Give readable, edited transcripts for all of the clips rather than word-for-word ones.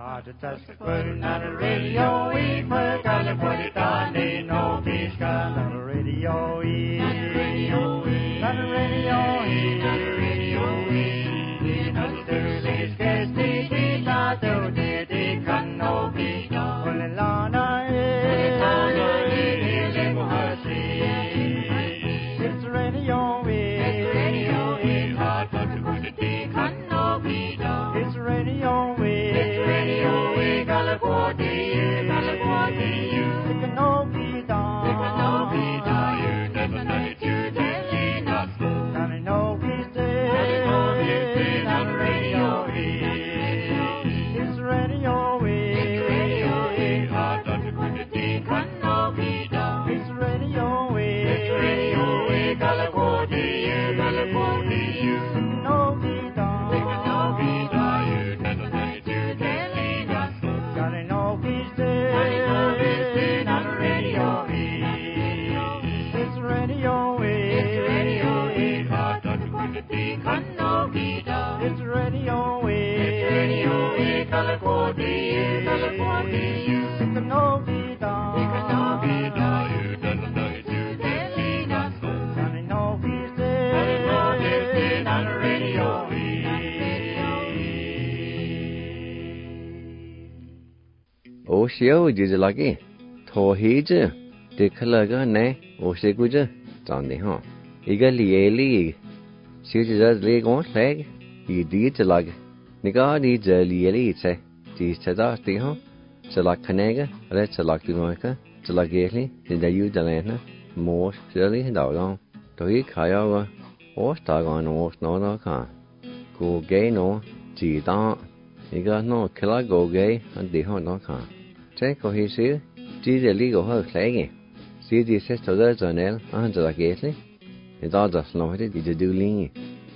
O xéo chứ là cái thô hí chứ để khơi là cái này o xé cứ chứ chẳng để hả ý cái lì xíu chứ ra lì con lẹ ý đi chứ là cái cái đi giờ lì chứ chỉ sẽ ra tí hả sẽ là cái này cái rồi sẽ là cái này cái sẽ là cái này thì đã yêu cho nên nó mua sẽ lấy đầu đó tôi khai ao o ta còn nó cả cô gái nó chỉ đó ý cái nó cái là cô gái anh đi họ nó cả thế có hi xíu chỉ để lý của họ lẽ nghe xíu thì sẽ cho ra cho nên anh cho là cái đấy thì đó là nó phải đi đưa linh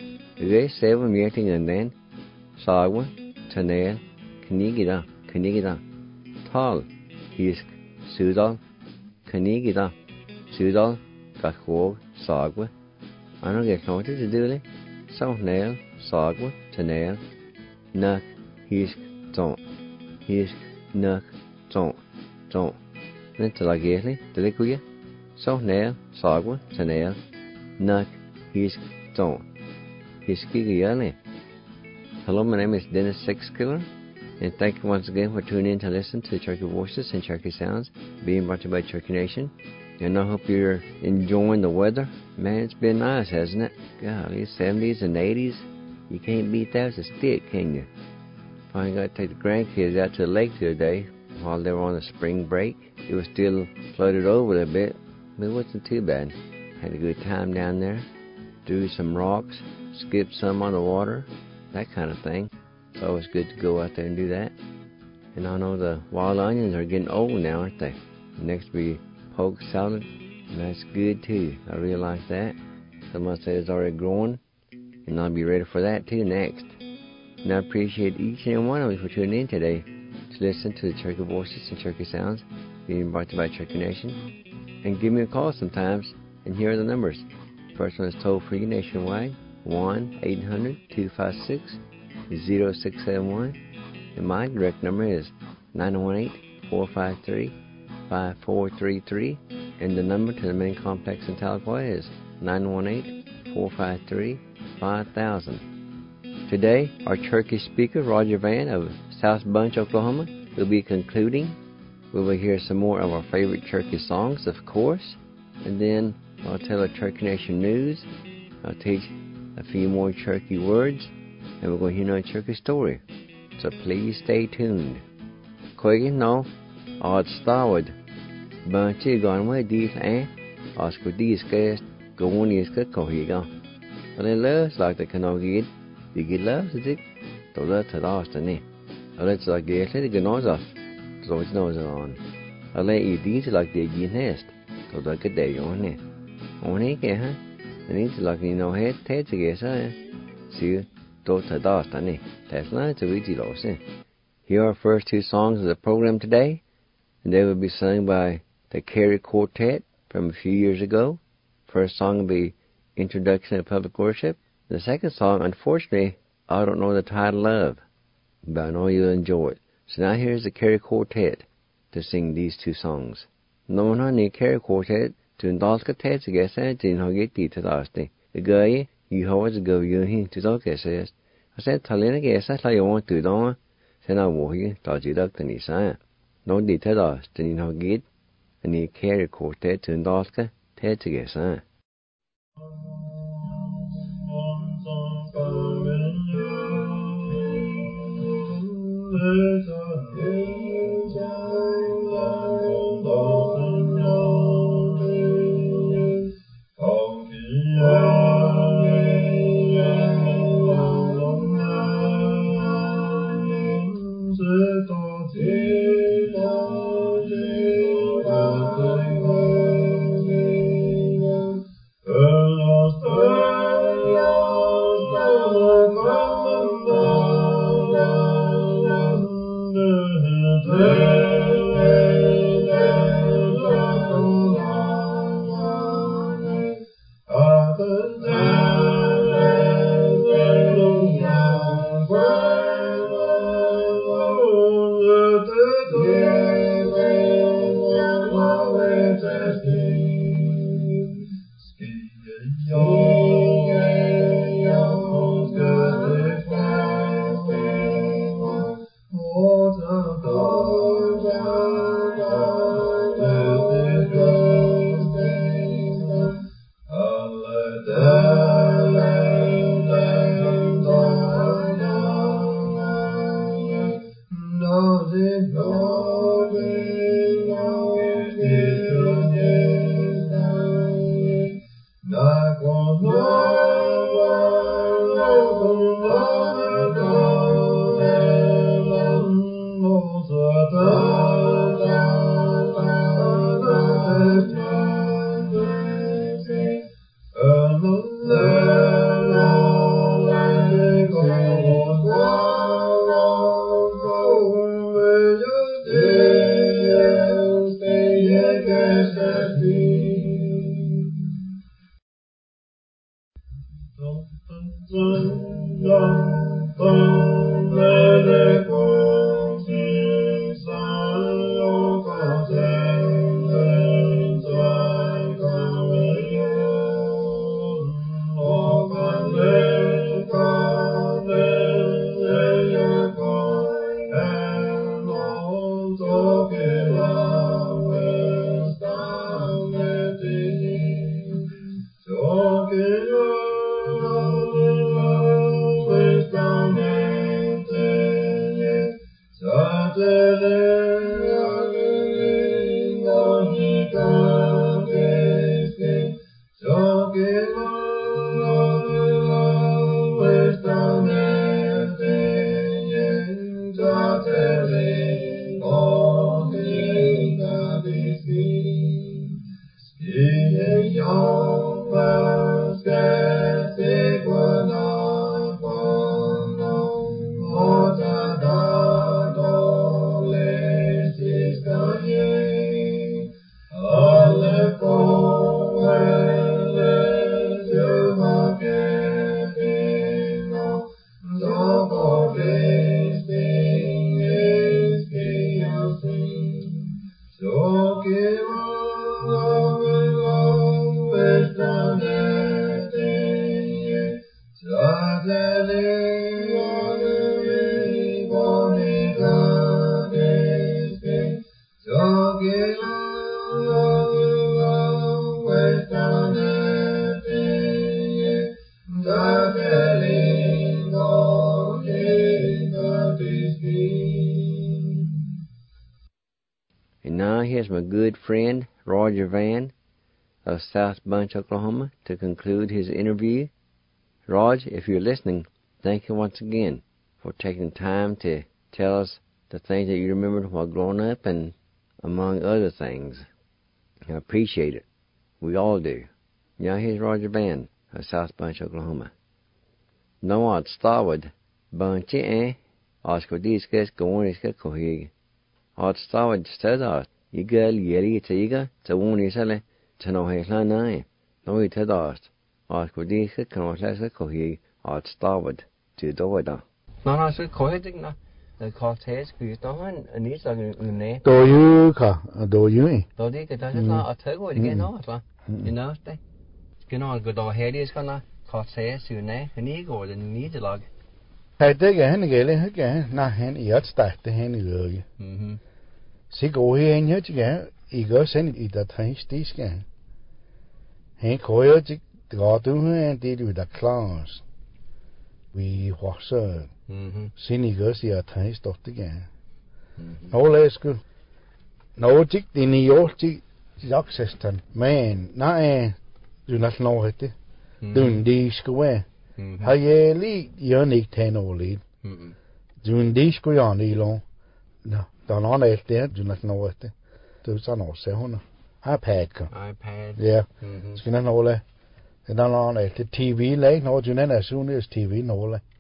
cái sẽ với miếng thì người nên sao quá cho nên cái gì đó thal hi sự đó cái gì đó sự đó cả khổ sao quá anh nói cái nó thì đưa đấy sau này sao quá cho nên nè hi nè Don't. Nên là ghé lấy, từ lấy cuối. Sau này, sao quá, cho nên, nè, don't. He's cái này. Hello, my name is Dennis Sexkiller, and thank you once again for tuning in to listen to Cherokee Voices and Cherokee Sounds, being brought to you by Cherokee Nation. And I hope you're enjoying the weather. Man, it's been nice, hasn't it? Golly, 70s and 80s. You can't beat that with a stick, can you? Finally got to take the grandkids out to the lake the other day while they were on a spring break. It was still flooded over a bit, but it wasn't too bad. Had a good time down there. Threw some rocks, skipped some on the water, that kind of thing. It's always good to go out there and do that. And I know the wild onions are getting old now, aren't they? Next will be poke salad, and that's good too. I realize that. Someone said it's already growing, and I'll be ready for that too next. And I appreciate each and every one of you for tuning in today to listen to the Cherokee Voices and Cherokee Sounds being brought to you by Cherokee Nation. And give me a call sometimes, and here are the numbers. First one is toll-free nationwide, 1-800-256-0671. And my direct number is 918-453-5433. And the number to the main complex in Tahlequah is 918-453-5000. Today, our Cherokee speaker, Roger Van of South Bunch, Oklahoma, will be concluding. We will hear some more of our favorite Cherokee songs, of course, and then I'll tell the Cherokee Nation news. I'll teach a few more Cherokee words, and we're going to hear another Cherokee story. So please stay tuned. Quiggy, no, I'd started. Bunch of gone away, these, Oscar these guys go on these good cohiga. But I love like the canoe get. The good love, is it? To let it off the knee. I let the get let it nose off. So it's nose on. I let you these like the nest. So the good day on it. On it, huh? And it's like you know, head, to guess, See, to let off the knee. That's not to reach it all, Here are our first two songs of the program today, and they will be sung by the Carey Quartet from a few years ago. First song will be Introduction to Public Worship. The second song, unfortunately, I don't know the title of, but I know you'll enjoy it. So now here's the Kerry Quartet to sing these two songs. No one the Kerry Quartet to indulge the Ted to get said in how get the last day. The guy you always go you him to talk as says. I said Talina guess I you want to don't send I walk you to you duck the Nisa. No detail to in how get and the Kerry Quartet to indulge the Ted to get said. And now here's my good friend Roger Van of South Bunch, Oklahoma, to conclude his interview. Rog, if you're listening, thank you once again for taking time to tell us the things that you remembered while growing up and among other things. I appreciate it. We all do. Now here's Roger Van of South Bunch, Oklahoma. No ad stawad bunchi askodiskas goniska kohig. Ad stawad stada igal yeri tiga tawunisale tanohelanai. No itadast askodiskas kanoslasa kohig ad stawad to doida. No, so kohigna the Cortez cứ tao anh ấy là người nè đồ yu cả đồ yu đồ đi cái ta sẽ là ở thế của cái nó phải you know đấy cái nó cái đồ hè đi cái nó Cortez sự nè anh ấy gọi là ní thì là hay thế cái này cái lên hết cái na hen yết tại thế hen người sĩ cô hen nhớ chứ cái ý cái sen ý ta thấy tí cái hen coi ở chứ gọi tụi hen đi được đặt class vì hóa sợ xin ý cái gì thấy tốt thế cái nó lấy cái nó chỉ tin yêu chỉ access man na du not know hết thế đừng đi square hay li unique ten only dun đi square ni long no tao nói này thế du not know hết thế tôi sao nó sẽ hôn iPad yeah cái nó nói là cái nó nói này cái TV lấy nó cho nên là soon as TV nói là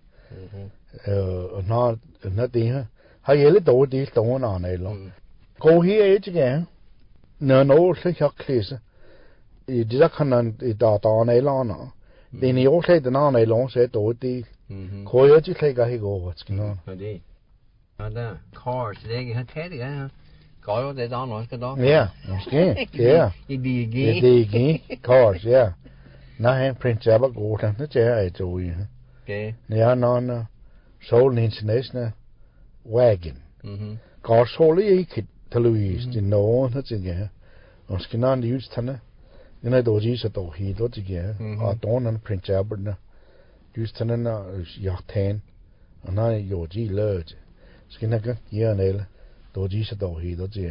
nó đi ha hay li đồ đi đồ nó này long cô hi chứ cái nó sẽ học class ý chỉ là khả năng ý đào tạo này lo nó thì nếu thấy được nó này long sẽ tốt đi coi ở chỉ thấy cái gì go what's going on đi đó cars đấy cái thế thì á có để đó nói cái đó yeah yeah đi cars yeah na hen print ra bắt go thằng nó chơi ai chơi okay nè nó Seoul International wagon có Seoul ấy kịch televis thì nó chơi cái nó cái nó đi use thằng cái này đồ gì sẽ đồ hi đồ gì cái à đó nó print ra bữa nè use thằng nó giọt thèn nó有gì了cái này cái嘢này là đồ gì sẽ đồ hi đồ gì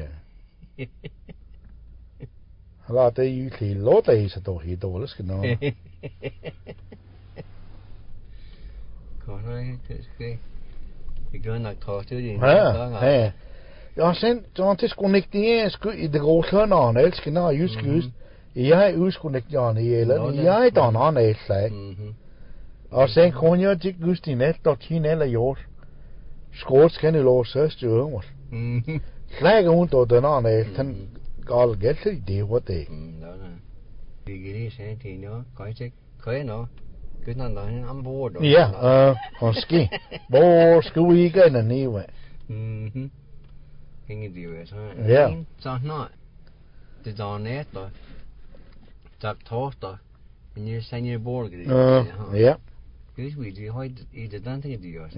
là đây thì lót đây sẽ đồ hi đồ là cái nó có nói cái cái nó khó chứ gì ha ja sen så antes connecting sku I det går så nå nej skal nå use jeg connect ja nej eller jeg da nå nej sag og sen kun jeg ikke gusti net dot hin eller jord skål skal det lov så støv slag hun då den nå nej den gal gæld det hvad det đó là det sẽ thì nó có chứ khởi nó cứ nó ăn bùa rồi ja ski bùa skui cái này như vậy cái điều vậy thôi yeah cho nó từ đó nét rồi chặt thốt rồi như sang như bùa cái gì yeah cái gì gì hỏi ý định đang thấy điều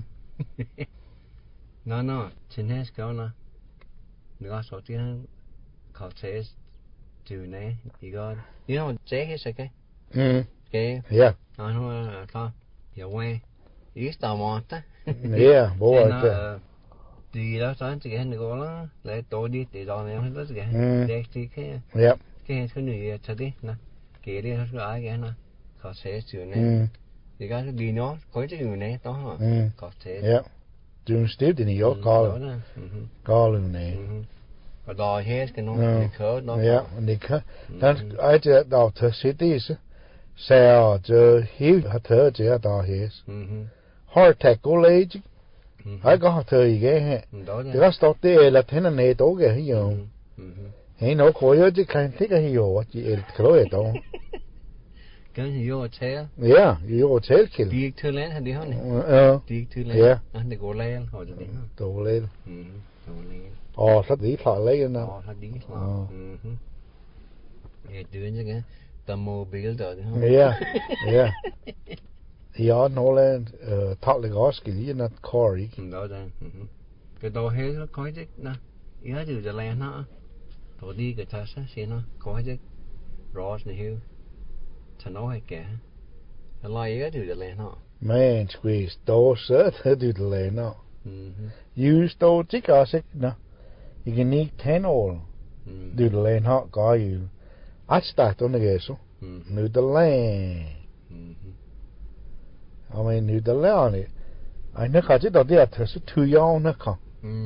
nó trên hết cái nó nữa số tiềnเขาใช้จูเนี่ยอีกก็นี่เราเจ๊ให้ใช่ไหมcái yeah nó sao giờ quay ý tao mò ta yeah bố thì đó sáng thì cái này có nó lại tối đi thì đó này nó cái đẹp thì cái này thật đi nè cái đi nó ai cái nèเขาใช้จูเนี่ยthì cái đi nó có cáiจูเนี่ยđó hảเขาใช้ yeahจูสตีฟที่นี่ยกก็เลยเนี่ย và đòi hết cái nó đi khớ nó đi khớ nên ai chỉ đào thợ city chứ sao cho hiếu thợ chỉ đào hết heart attack có lấy chứ ai có thợ gì cái thì có stop thế là thế này tốt cái gì vậy hay nó khỏi chứ cái thích cái gì vậy chỉ cái đó đó cái gì vô chế vô chế kìa đi thư lên hay đi không này đi thư lên anh đi gọi lên hỏi cho đi đồ lên thật đi phải lấy nó thật đi phải tuyến chứ cái tầm mobile đó không yeah nó lên thọ lại gót cái gì nó core đó đây cái đồ hết nó có chứ nè ý hết từ giờ lên nó thôi đi cái thằng sẽ nó có chứ Ross này hiu thằng nó hay kẻ lại ý từ giờ lên nó man squeeze đồ sớ từ giờ lên nó use đồ chỉ có sức nè you can need 10 all từ giờ lên họ có you at start on the số từ giờ lên I mean từ giờ lên này anh nói cái đó thì là số two year nữa không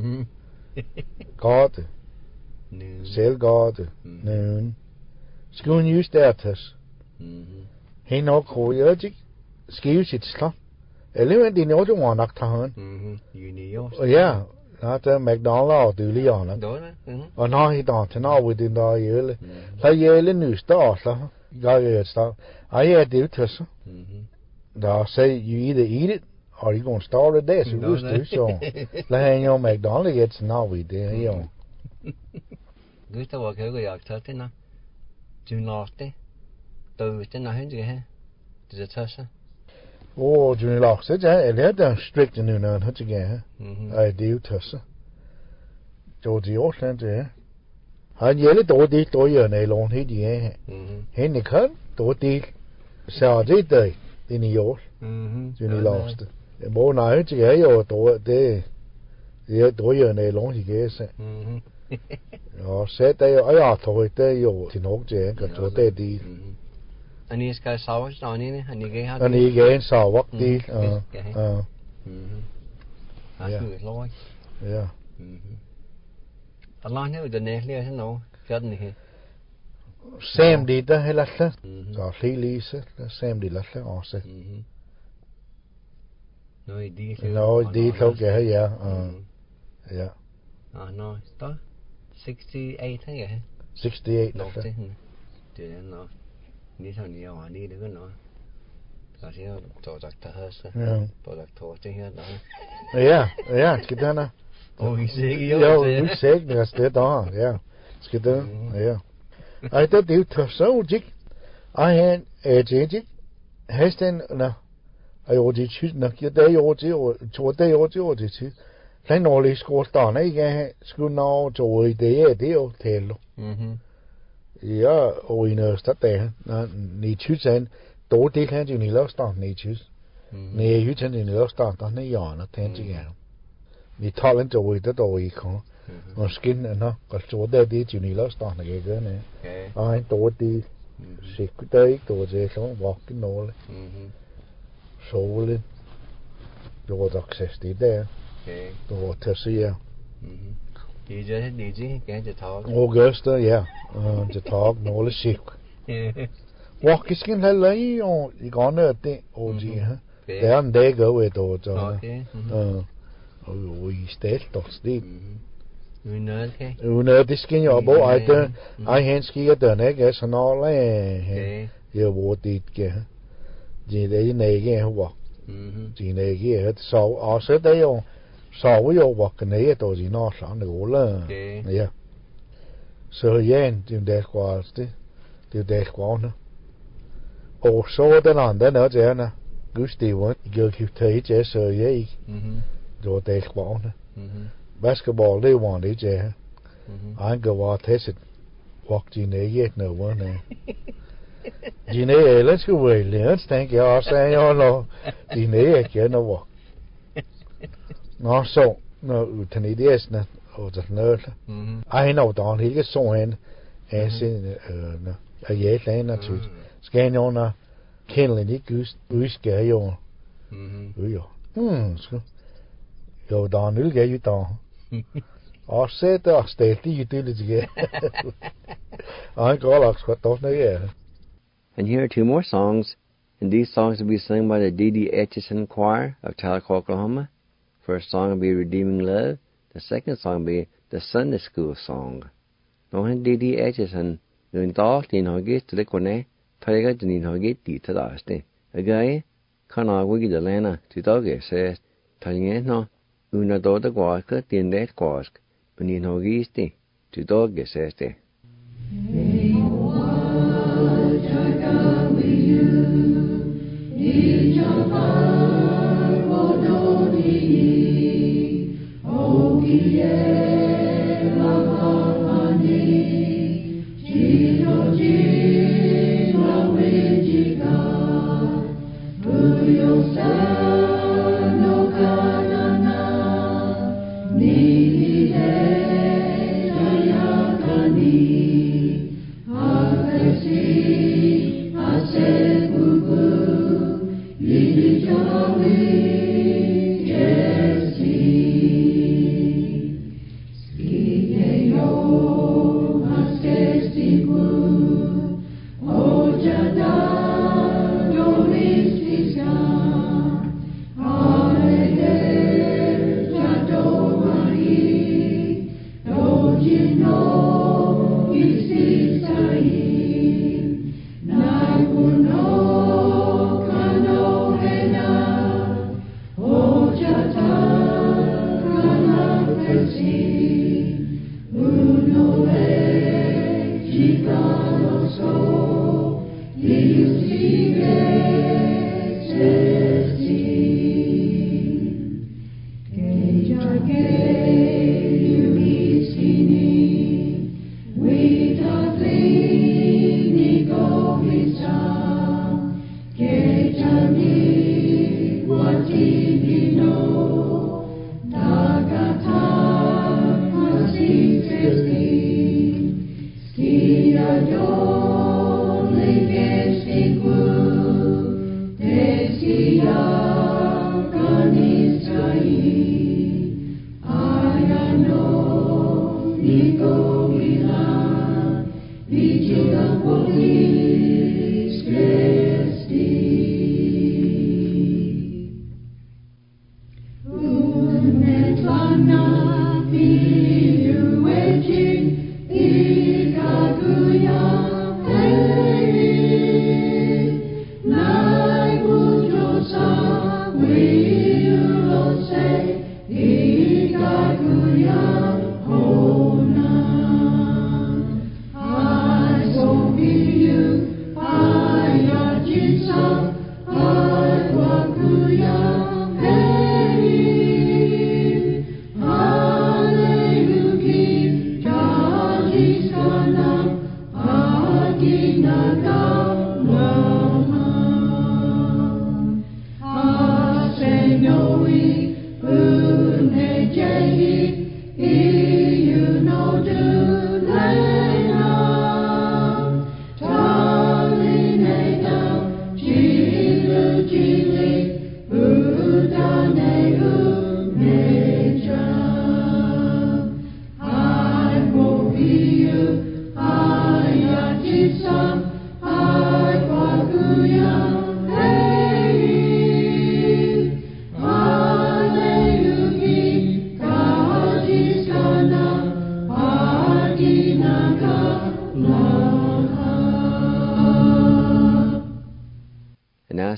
có từ sale có từ noon school use that he nó khổ nhớ chứ skill shit stuff element đi nhớ trong nạc thằng yeah nó tới McDonald's từ lý do nó nó thì đó thì nó với đó vậy là vậy là new store cái stuff I had to test đó say you either eat it are you going to start a day? So we so. La hen yo McDonald gets now we there yo. Good to work over your thirty now. Do not stay. Do it in a hundred here. Does it touch? Oh, Junior Lock said, I let them strict and you know, hut again. I do tuss. Georgie Orland, eh? And yellow doody toy and a long head, yeah. Henny cut, doody. Saturday day in the York. Junior lost. The more night, yeah, or do day. Yeah, doy and a long he guess. Oh, said they are toy day or to know, Jane, got to day deal. And he's got sours on in it, and he gave and he again saw what deal. Yeah. A long here with the nail here, no, couldn't he? Same did the helatle. So he Lisa, the same did latle also. No, he did. No, he did, okay, yeah. Yeah. No, it's 68 here. 68 no. Didn't know. Đi thằng nhiều à đi được nó. Có thể tổ chức thở hết. Tổ chức thổ chứ hết đó. Yeah, cái đó nè. Oh, he's sick. Yo, he's sick. That's it, yeah. Cái đó, yeah. I thought you tough so jig. I had a jig. Hesten na. I ordered you na cái day ordered or cho day ordered you. Cái nó lấy school down ấy cái school now cho ấy đấy hotel. Ja, og i noget sted der, ni tysen, då det kan jo ni løsstart ni tys. Ni hytten ni løsstart, der ni hjørner tænker jeg. Ni talen jo i det dog i kan. Og skin nå, og så der det jo ni løsstart jeg gør ne. Ej, då det sikkert der ikke då det så walk nåle. Solen. Det var access det der. Det var til sig. Did you get to talk? Augusta, yeah. To talk, no le sick. Walk is skin lay on you gonna think OG, huh? There and they go with all okay. We stay to sleep. You know this skin your boy I hands ski at the neck as an all eh. You what it get. They nege walk. Nege het so also they on so we all walk in the to the north on the wall. Yeah. So yeah, do that was do that one. Oh, so the land then ở trên nè, Gusti won, go keep thấy chế so yeah. Do that one. Basketball they want it chế. I go out test it. Walk Gene yet no one. Gene, let's go away. Let's thank you. I say oh no. Gene get no walk. No so no utanides na or the nerd. I know down he gets so in as in no a yet na to scan on a kindling it goose gay on. So go down will get you down. I said I stayed you do it again. I got like what don't know yeah. And here are two more songs, and these songs will be sung by the D.D. Etchison Choir of Tahlequah, Oklahoma. First song will be Redeeming Love. The second song will be the Sunday School Song. Nohen D.D. Etchison, nun da din hagit til lekone, taiga din hagit di tadaste. Again, kana wigi de lena to doge says, talinge no, una do the guaska din det guask, unin hagisti, to doge says de.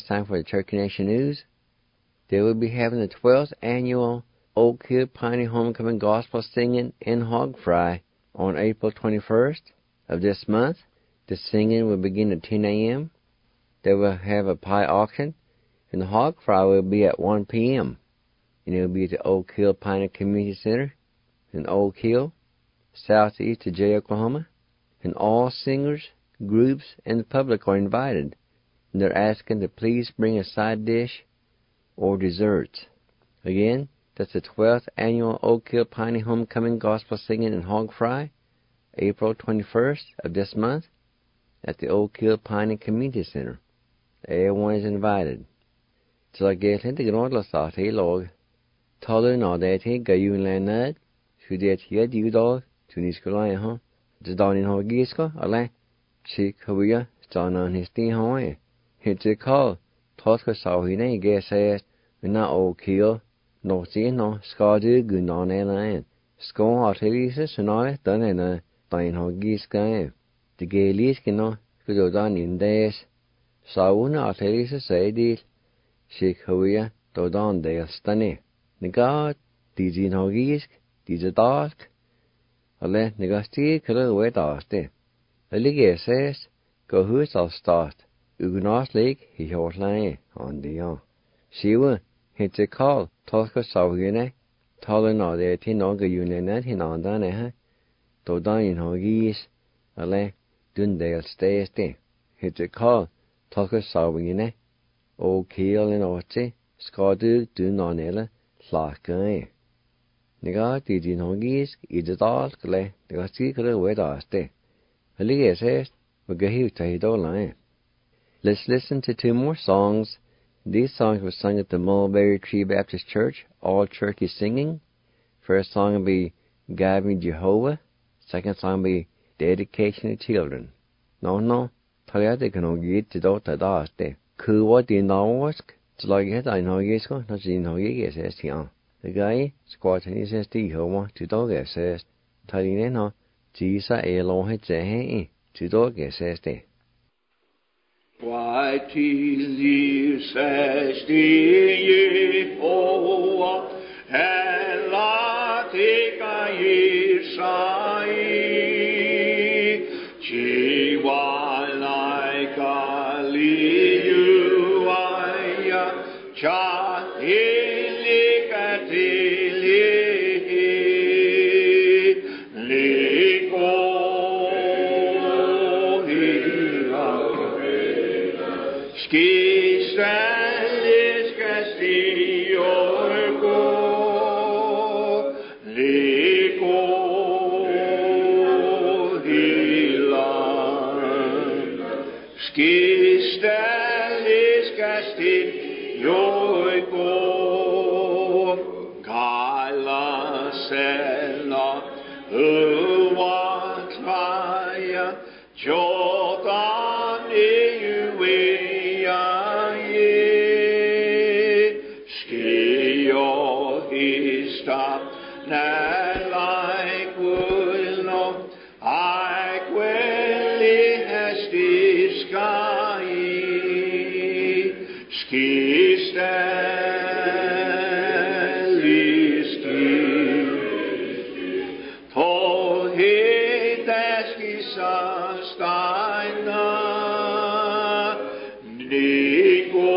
time for the Turkey Nation News. They will be having the 12th annual Oak Hill Piney Homecoming Gospel Singing and Hog Fry on April 21st of this month. The singing will begin at 10 a.m. They will have a pie auction, and the hog fry will be at 1 p.m. And it will be at the Oak Hill Piney Community Center in Oak Hill, southeast of Jay, Oklahoma. And all singers, groups, and the public are invited. And they're asking to please bring a side dish or desserts. Again, that's the 12th annual Oak Hill Piney Homecoming Gospel Singing and Hog Fry, April 21st of this month, at the Oak Hill Piney Community Center. Everyone is invited. So I guess I think all the stuff he log. Taller and all that he got you in land who did he had you dog to Niskolai, huh? The down in Hogiska, a la Chick Hawia, John on his thing Hawaii. It's a call. Tosca saw he name guess says, and not Oak Hill, no see no, Scotty good on a line. Scone artilleries and all that done in a down Hogiska. The gay least can know, could go down in days. So una artilleries say deal. Chick Hawia, do down there stunning. The god, these in Hogisk, these a dark. Alle negasti killer way daste. Alle says, go who's all start. Ugunas lake, he hot line on the on. She will hit a call, Tosca Sawine, taller no the 18 longer unit in on done eh. Do down in Hogis, alle Dundale stay. Hit a call, Tosca Sawine, O kill and oche, Scotty do non ella, slack. Nega did in Hogis, either dark, the secret way daste. Ali says, we go here to his line. Let's listen to two more songs. These songs were sung at the Mulberry Tree Baptist Church, all church is singing. First song will be Guide Me Jehovah. Second song will be Dedication to Children. No, Taliate can get to Dota daste. Kuwa di Nawask, it's like it, I know yes, not in Hogis, says he on. The guy squatting his Jehovah to dog says, Taline no, Jesus alone had say, to dog says they. Why tis says the Jehovah, and Latika Yisai, Chiwa like a liuaya, cha ilikatili, liko. Skisales Castillo go, Lico Hilan. Skisales Castillo go, Gala Sela, Uwatmaya, Jordan Iwe. Stop now like will not I quelli has the sky ski ski for he deski sustaina Nico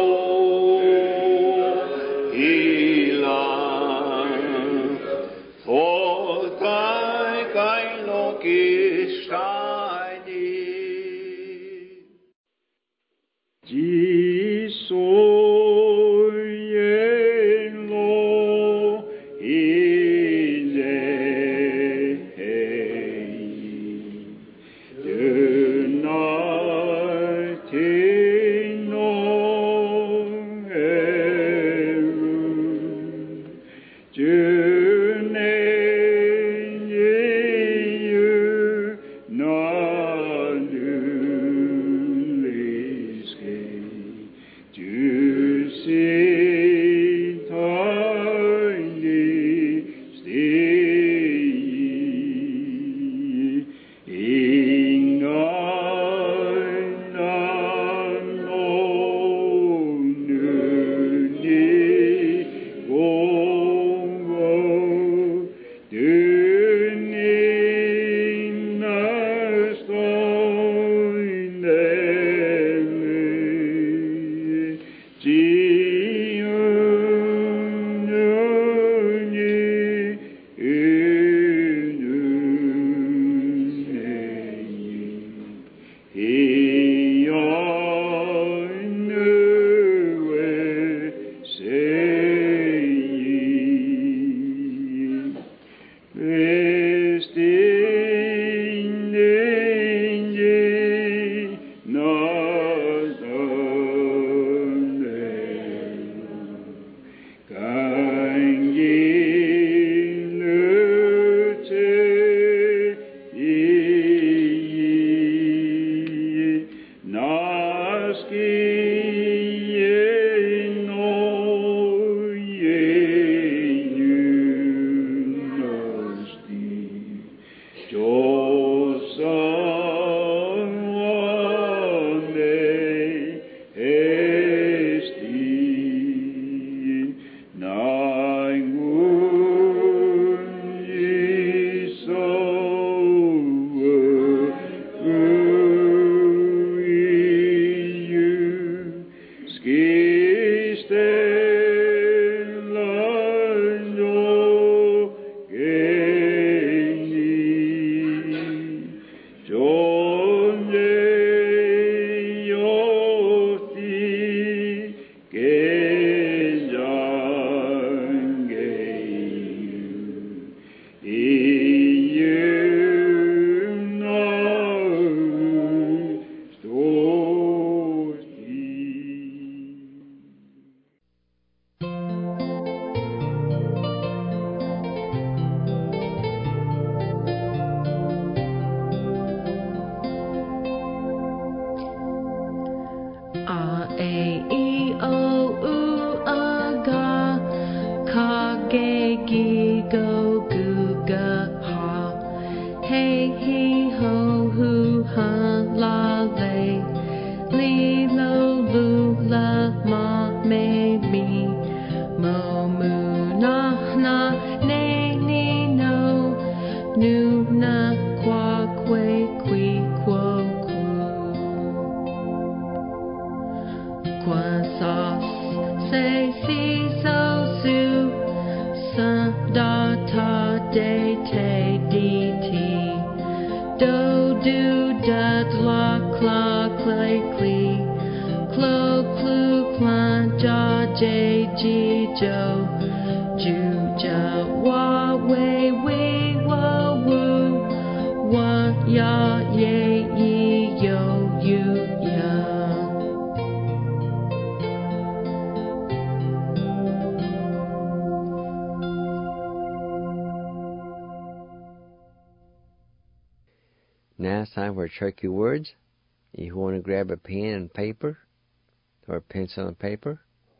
Now it's time for Cherokee Words. If you want to grab a pen and paper, or a pencil and paper,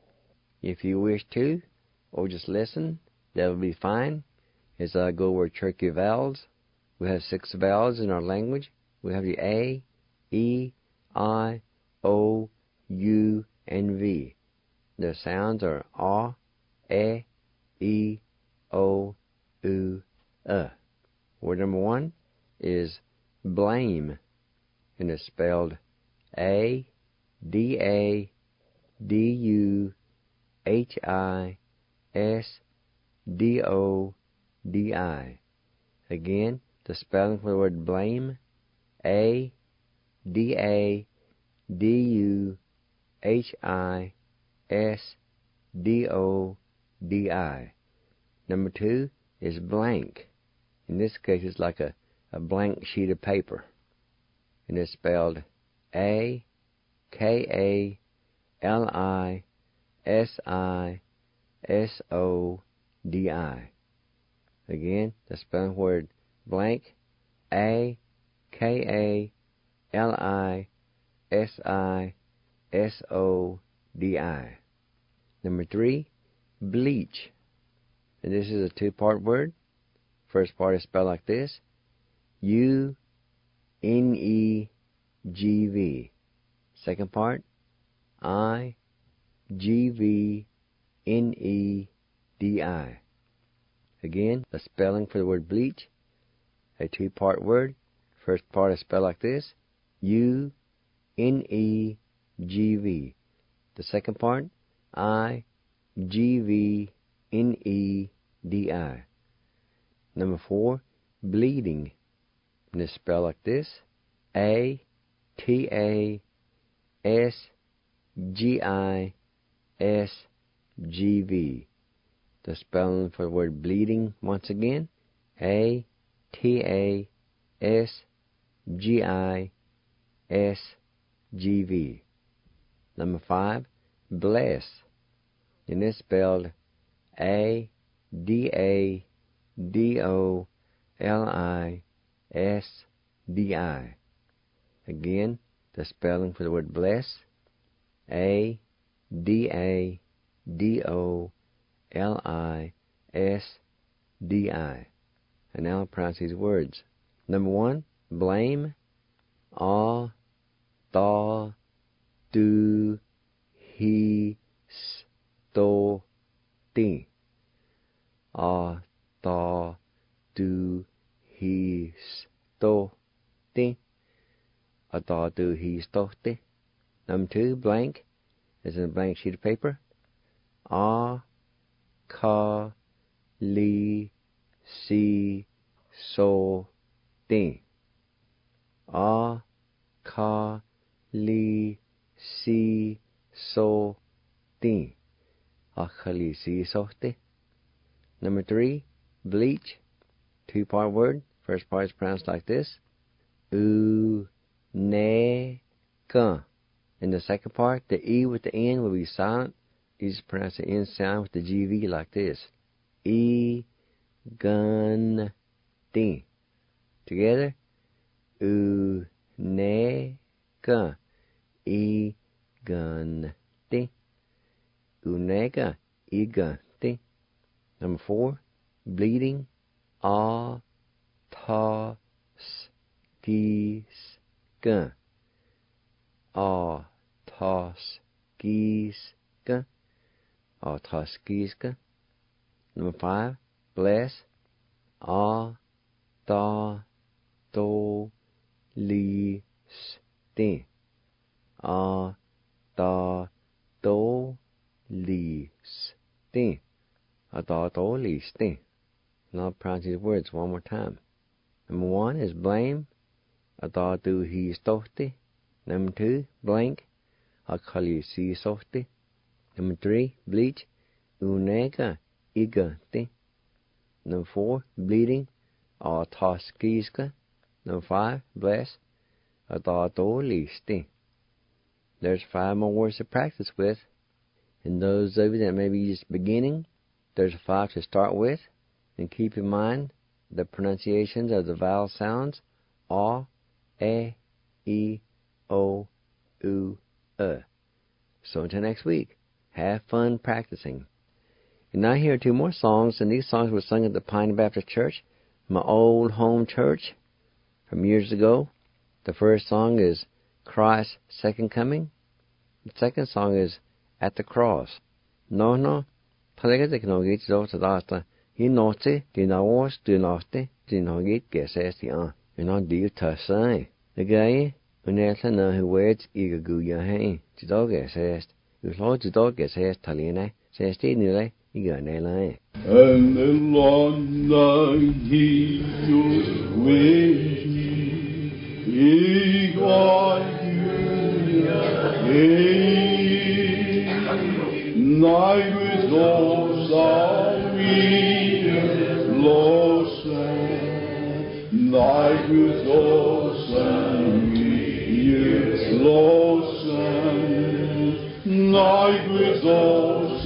if you wish to, or just listen, that will be fine. As I go over Cherokee vowels, we have 6 vowels in our language. We have the A, E, I, O, U, and V. The sounds are A, E, O, U, Word number 1 is blame, and it's spelled A-D-A-D-U-H-I-S-D-O-D-I. Again, the spelling for the word blame, A-D-A-D-U-H-I-S-D-O-D-I. Number 2 is blank. In this case, it's like a blank sheet of paper. And it's spelled A-K-A-L-I-S-I-S-O-D-I. Again, the spelling word blank, A-K-A-L-I-S-I-S-O-D-I. Number 3, bleach. And this is a 2-part word. First part is spelled like this: U-N-E-G-V. Second part, I-G-V-N-E-D-I. Again, the spelling for the word bleach, a 2-part word. First part is spelled like this: U-N-E-G-V. The second part, I-G-V-N-E-D-I. Number 4, bleeding. And it's spelled like this: A-T-A-S-G-I-S-G-V. The spelling for the word bleeding, once again, A-T-A-S-G-I-S-G-V. Number 5, bless. And it's spelled A-D-A-D-O-L-I-S-D-I. Again, the spelling for the word bless. A-D-A-D-O-L-I-S-D-I. And now I'll pronounce these words. Number 1, blame. A, ta, tu, he, sto, ti. A, ta, tu, he, sto, ti. A, ta, tu, he, sto, ti. Number 2, blank, as in a blank sheet of paper. A, ka, li, si, so, ti. A, ka, li, si, so, ti. A, ka, li, si, so, ti. Number 3, bleach, 2-part word. First part is pronounced like this. U, ne, ka. In the second part, the E with the N will be silent. You just pronounce the N sound with the GV like this. E, gun, ti. Together. U, ne, ka. E, gun, ti. Unega, e, gun, ti. Number 4, bleeding. A, ta, skis, gun. A, ta, skis, gun. A, ta, skis, gun. Number 5, bless. A, ta, to, li, sti. A, ta, to, li, sti. A, ta, to, li, sti. And I'll pronounce these words one more time. Number 1 is blame. A, ta, tu, he, sto, ti. Number 2, blank. A, ka, li, si, so, ti. Number 3, bleach. Unega, iga, ti. Number 4, bleeding. A, ta, skis, ka. Number 5, bless. A, ta, to, li, sti. There's 5 more words to practice with. And those of you that may be just beginning, there's 5 to start with. And keep in mind the pronunciations of the vowel sounds. A, E, I, O, U, E. So until next week, have fun practicing. And now here are 2 more songs, and these songs were sung at the Pioneer Baptist Church, my old home church from years ago. The first song is Christ's Second Coming. The second song is At the Cross. No, Palegate no git dota. He note, dinawos, dinote, dinogit gesesti on. And on deal tussai. The guy, unetla no who words igaguya hay. Tidog gesest. Whose Lord Tidog gesest Talina, says Tidnile, iganela. And the Lord night he with me, night with those night with those night with those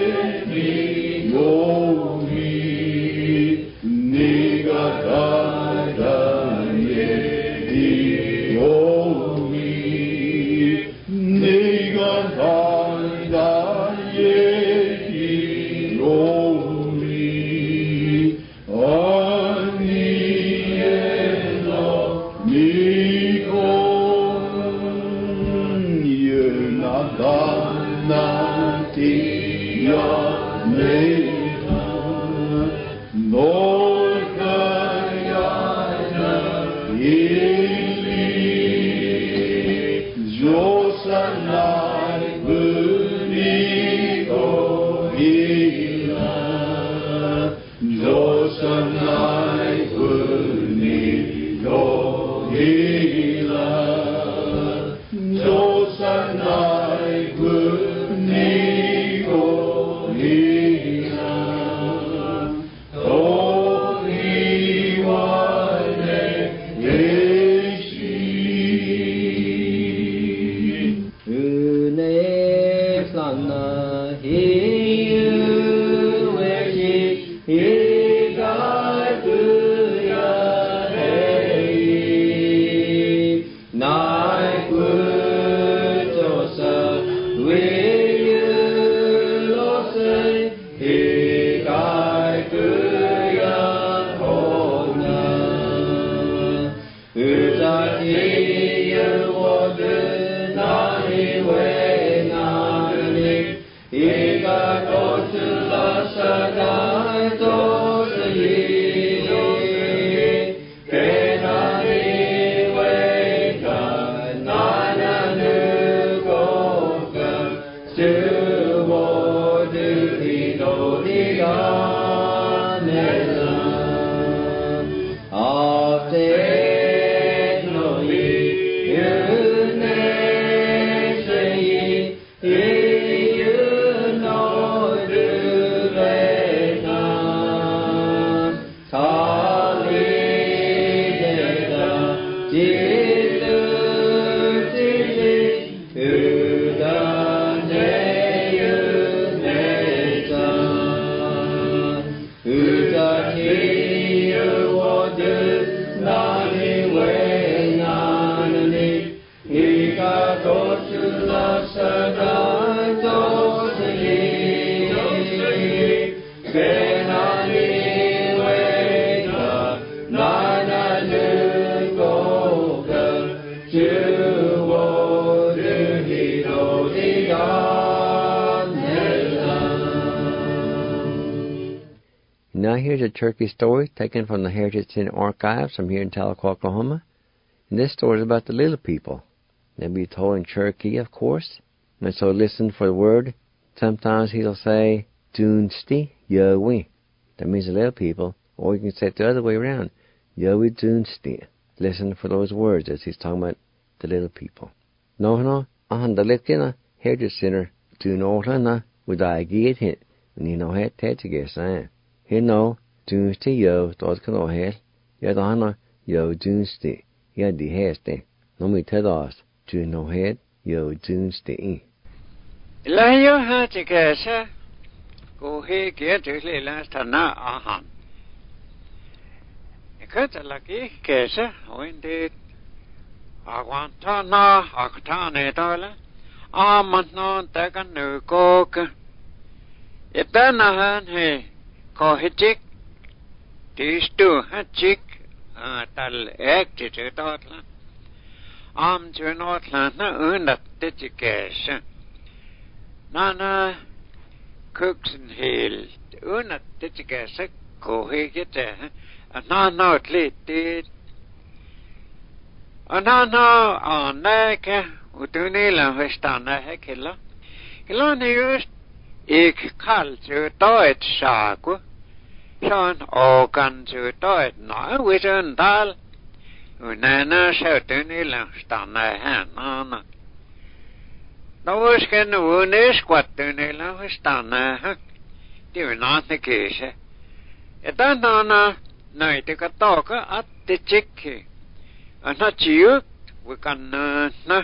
Niga Now here's a turkey story taken from the Heritage Center archives from here in Tahlequah, Oklahoma. And this story is about the little people. They'll be told in Cherokee, of course. And so listen for the word. Sometimes he'll say, Dunsti Yowie. That means the little people. Or you can say it the other way around. Yowie Dunsti. Listen for those words as he's talking about the little people. No, the little Heritage Center. Dunolana would I get hit. And you know, had to get saying. No, Dunsti yo, those can all head. Yadana, yo, Dunsti. Yad the haste. No me tell us, to no head, yo, Dunsti. Layo Hatikasa, go he get to the last na ahan. A cut lucky Kesa, when did Aguantana, Actane dollar, Amantnon, Tagan, no coke. If then a hand, call hit chick. These two had chick, tal acted to Dotland. To Northland, no, that dedication. Nana cooks and hill, that dedication, go he get there, and Nana late did. And Nana on Naka, would do Nila Westana Hekilla. Hilon used. Ik kallte døjet sagu, sånn åkantu døjet nå witten dal, unana søtten I langstanna hennana. Nå skal noen skvatten I langstanna, det natne kise. Etan nana, nøy det kan toga at det tjekke, anna tjuk, vi kan nøtna.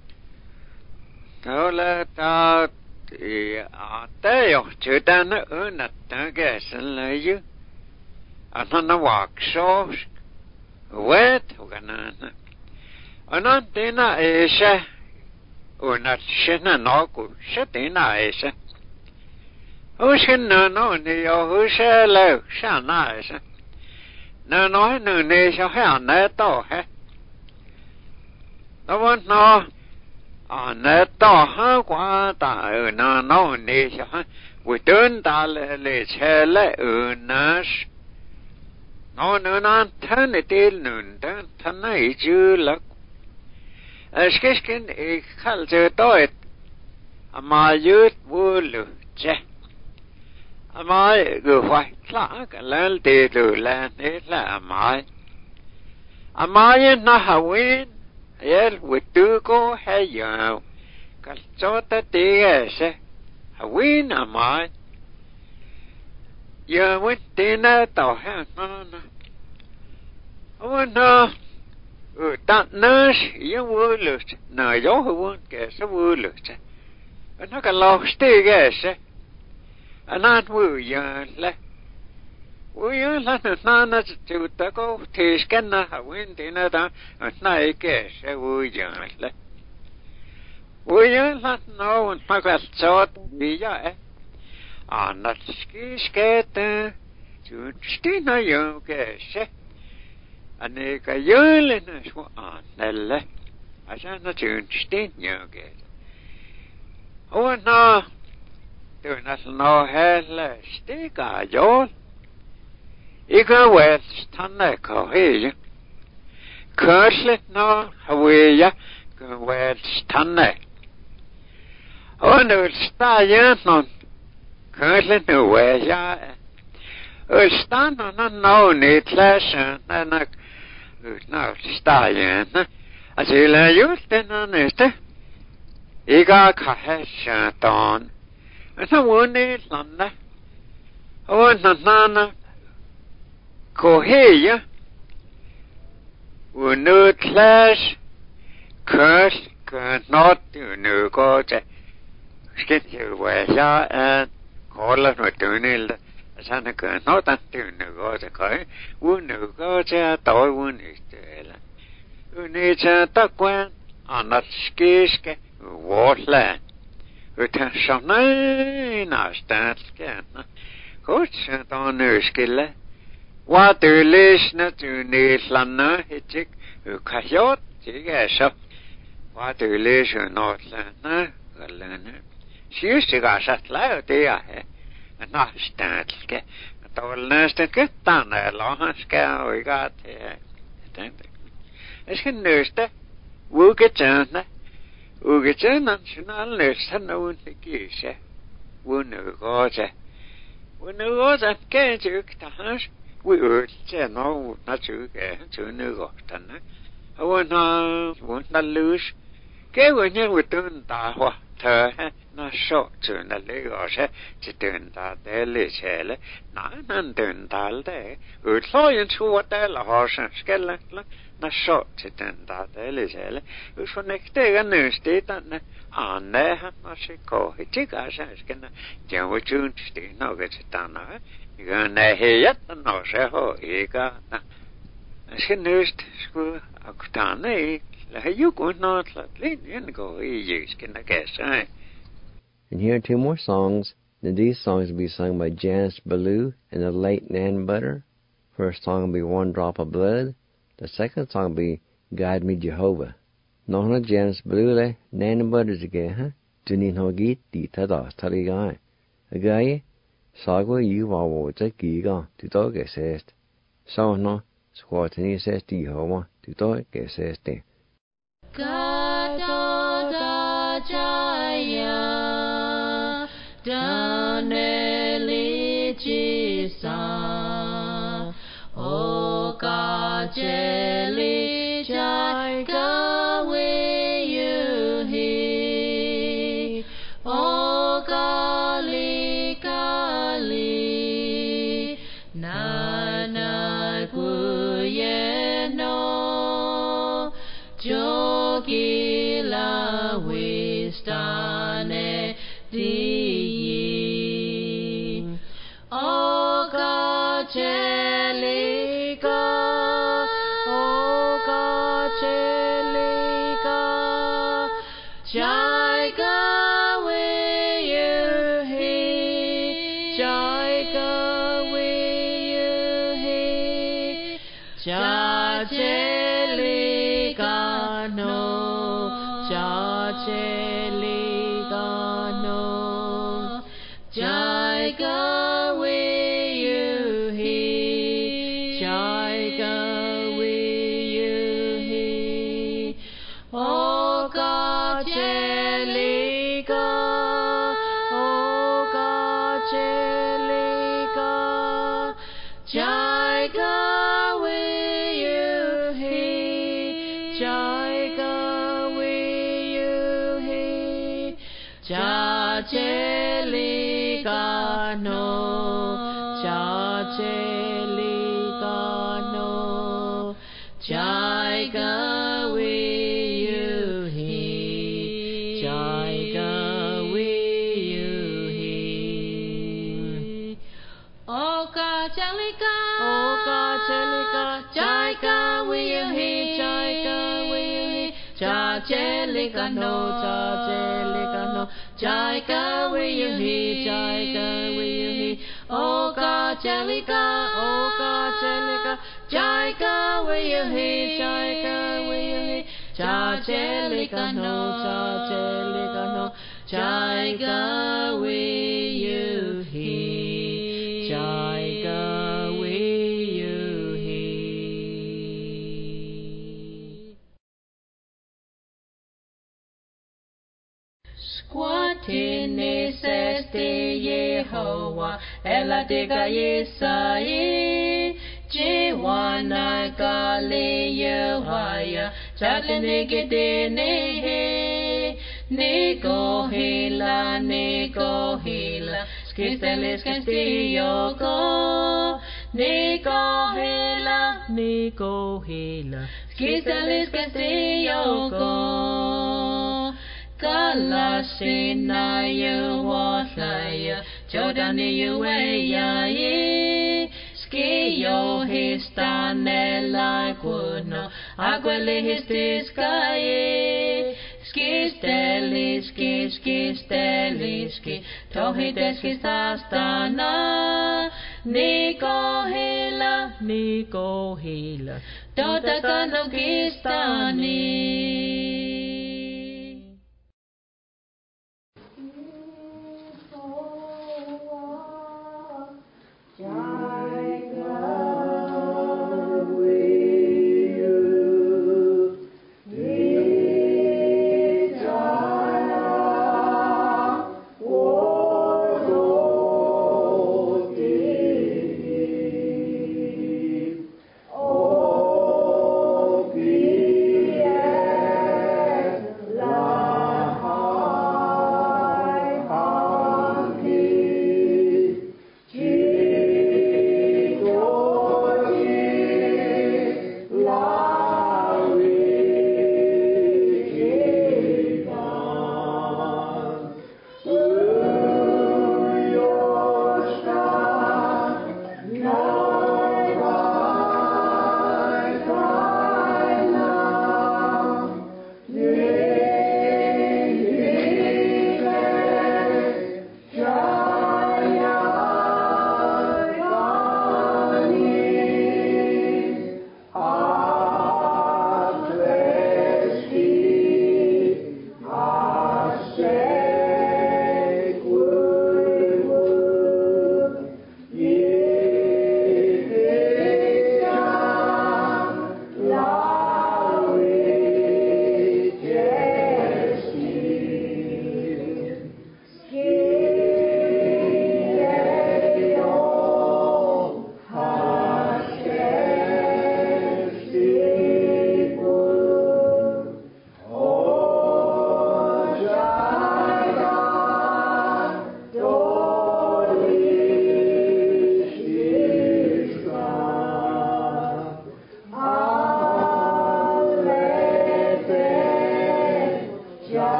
Tåle ta, det jo til denne unnette gæsseløye. At han vaksåsk. Vet hun anna. Anna dina ikke. Unnat kjenne noe. Så dina ikke. Husk noen jo husk løg. Kjenne ikke. Noen ikke henne da. Det var noe. Anetta qua ta no nisha we dun dal le chele unas nó nữa nó thân để tiền nương thân này chưa lắc cái khal chơi tôi mà yết vô lực chứ mà người phải là cái lần tiền rồi là thế là mà yết nó hawin yết với tư cô hay giờ cái chỗ ta tiền sẽ hawin mà giờ với tiền nó tao hay nó ta nơ yếu vô lực nở gió hơn cái số vô lực nó cái lo stay cái sẽ anh vô giờ là nó chịu ta có thì cái na win thì nó ta này cái sẽ vô giờ là vô giờ là nó cái số bây giờ nó cái chú stay nó giờ cái sẽ anh cái nhớ lên nó số này là sao nó chuyện stay nhớ cái nó từ nó hay là stay cả gió ý cái về thằng này có hay chứ khởi lên nó về ya cái về thằng này nó stay nhớ nó khởi lên nó về ya stan nó nít lesen nó stay asi la just nó nít iga kahesha ton nó muốn nít landa nó ko heya nít les kurs not nu ko che skit về ya kolla no tunil sana cái nó tan từ nữa rồi cái uống nữa có cha tối uống nữa là uống cha ta quen nó cái vót lên rồi thằng sau này nó start cái nó có cha ta nữa cái là qua từ list nó từ này làm nó hết chiếc khai giót chỉ cái sao qua từ list nó là nó gọi là nó xíu xíu cái sát lại ở đây à nó start cái tôi nästan ketään lohaskaa oikeat äsken nöstä uuketsana sinä nöstä noin tekisi uunnukoose kääntyy tahas uutse no natsuke suunnukohtana uunna lyys kevoinen utuntaa thờ nó sợ chuyện là lấy gọi sẽ chỉ tiền ta để lấy xe lấy nãy tiền ta để thôi những chuyện đó là họ sẽ cái là nó sợ chỉ tiền ta để lấy xe lấy số này cái nữa thì ta nè này nó sẽ có cái chiếc áo sẽ cái này chẳng có chuyện thì nó cái chỉ ta nói cái này hết nó sẽ có cái cái nữa cái ta này là yêu của nó là lấy những cái gì cái này cái sai. And here are two more songs. And these songs will be sung by Janice Ballou and the late Nan Butter. First song will be One Drop of Blood. The second song will be Guide Me Jehovah. Nó Janice Ballou le Nan Butter again, huh? Tunin hogit di tada tari guy. A guy, sagwa you wawo ta giga to dog assist. So no, squatini says Jehovah to dog assist. Danelichisa O Kajeli Jai Gawe Yuhi O Kali Kali Nana Kuyeno Jogila Wistane Di Jai Gawe Yuhi Jai Jai Ga We You He Cha Che Li Ga No Cha Che Li Ga No Jai Ga We You He Jai Ga We You He Oka Chalika Oka Chalika Jai Ga We You He Jai Ga We You He Cha Chalika No Cha Chalika No Jai Ga We You He Jai Ga We You He Oka Chalika Oka Chalika Jai Ga We You He Jai Ga We You He Cha Chalika No Cha Chalika No Jai Ga We You He Jai Ga We You He Squatine seste Yehovah Eladika Yesai Jiwana Kali Yehaya Chatlinigidine Nico Hila Nico Hila Skistelis Castilloko Nico Hila Skistelis Castilloko Kalasina Yuwatlaya Jodani Yuweya Skiyo Histanela Kuno Aquele Histiskaye Skisteliski Tohideski Stastana Nico Hila Totakano Kistani Oh,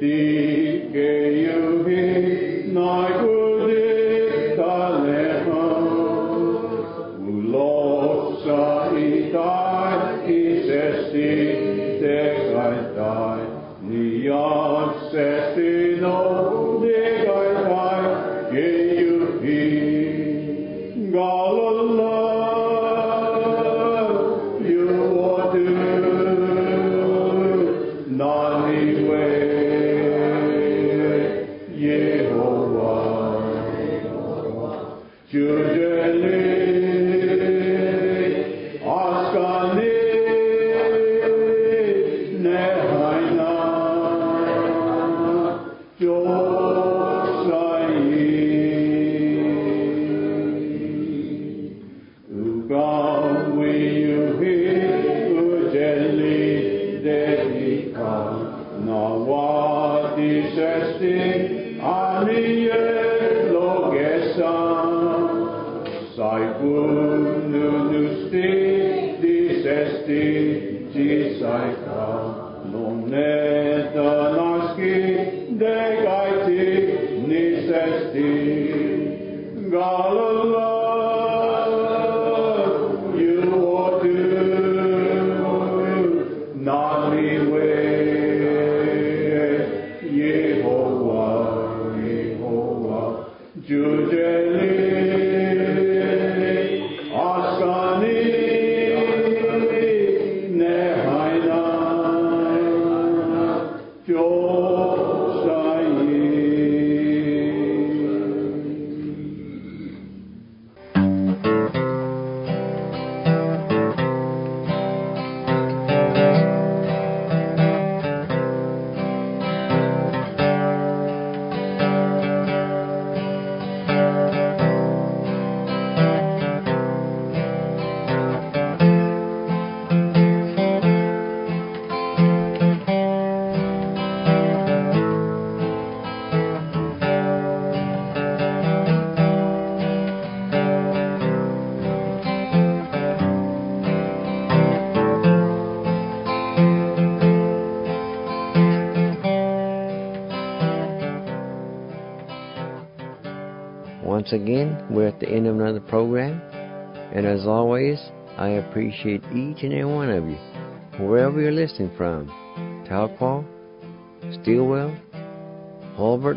Once again, we're at the end of another program, and as always, I appreciate each and every one of you, wherever you're listening from, Tahlequah, Stilwell, Hulbert,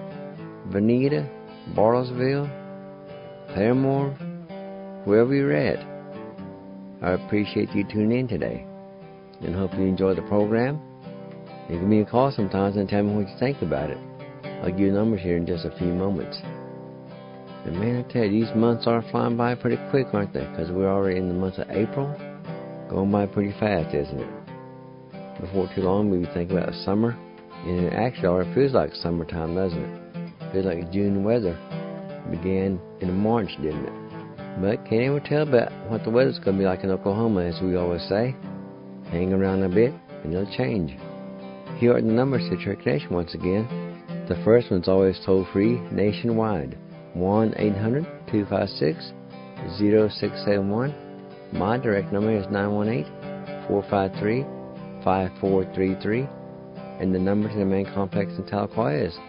Veneta, Bartlesville, Claremore, wherever you're at. I appreciate you tuning in today, and hope you enjoy the program. You give me a call sometimes and tell me what you think about it. I'll give you numbers here in just a few moments. And man, I tell you, these months are flying by pretty quick, aren't they? Because we're already in the month of April. Going by pretty fast, isn't it? Before too long, we'll be thinking about summer. And it actually already feels like summertime, doesn't it? Feels like June weather began in March, didn't it? But can't ever tell about what the weather's going to be like in Oklahoma, as we always say. Hang around a bit, and it'll change. Here are the numbers to Church Nation once again. The first one's always toll-free nationwide. 1-800-256-0671. My direct number is 918-453-5433. And the number to the main complex in Tahlequah is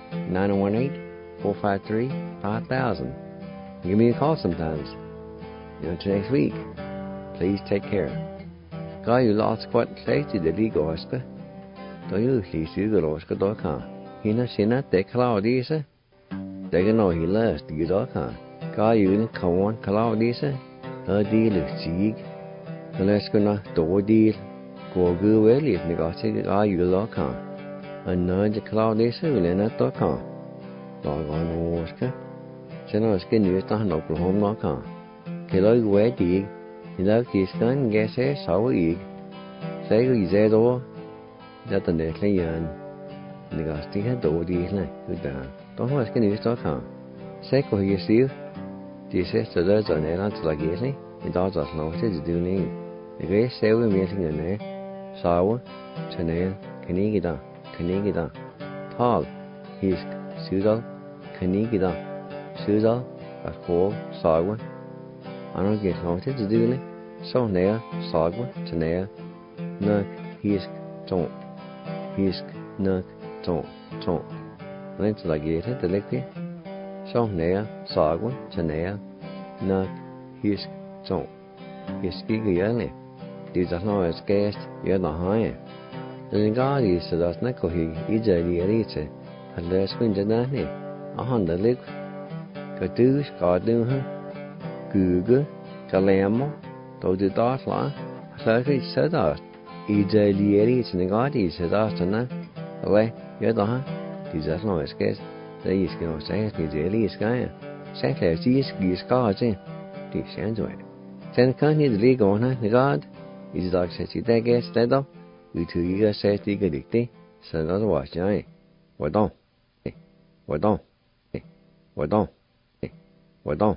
918-453-5000. Give me a call sometimes. Until next week, please take care. God, you lost what safety the legal Oscar. Do you see the Oscar Doka? Hina Sina, they call these. They can know he loves the Doka. God, you in Kawan Kalawdisa, a deal of Sieg. Unless gonna do deal, go good well if negotiate all you Doka. And none the Kalawdisa will not Doka. Dog on Oscar. Sino skin news to Oklahoma Doka. Kilo way dig, he loved his gun, guess a sour egg. Say you said all that the next yan. Negotiate had do deal like good down. Don't know skin news.com. Say go you see. This is the words on Elan to like easily, and does us know what to do name. The great say we meeting in there. Sour, Chanel, Kanigida, Tall, his Sudal, Kanigida, Sudal, a whole, Sour. I don't get what to do. So near, Sour, Chanel, Nuck, his, don't, his, Nuck, Ton. Nên là ghế thế để lấy cái. Sau nè, sọ quá, chân nè, nạc, hít, ton. Hít cái ghế này. Đi ra nó cái ghế nó hỏi. Nên gà đi sẽ đó nó có hi ý giờ đi ở đây chứ. Hắn lỡ spin chân này. Hắn đã lấy cái thứ có đường ha. Cứ cái lem á, tôi tự đó là sao cái sao đó. Ý giờ đi ở đây chứ nên gà đi sẽ đó chân á. Vậy, ghế đó ha. Đi ra nó cái đấy cái nó sẽ thì dễ lý cái sẽ là gì cái chứ thì sáng rồi sen cái này lý còn ha God is like sẽ chỉ đại cái sẽ đó vì thứ cái sẽ thì cái đích đấy sau đó là vậy hoạt động hoạt động hoạt động hoạt động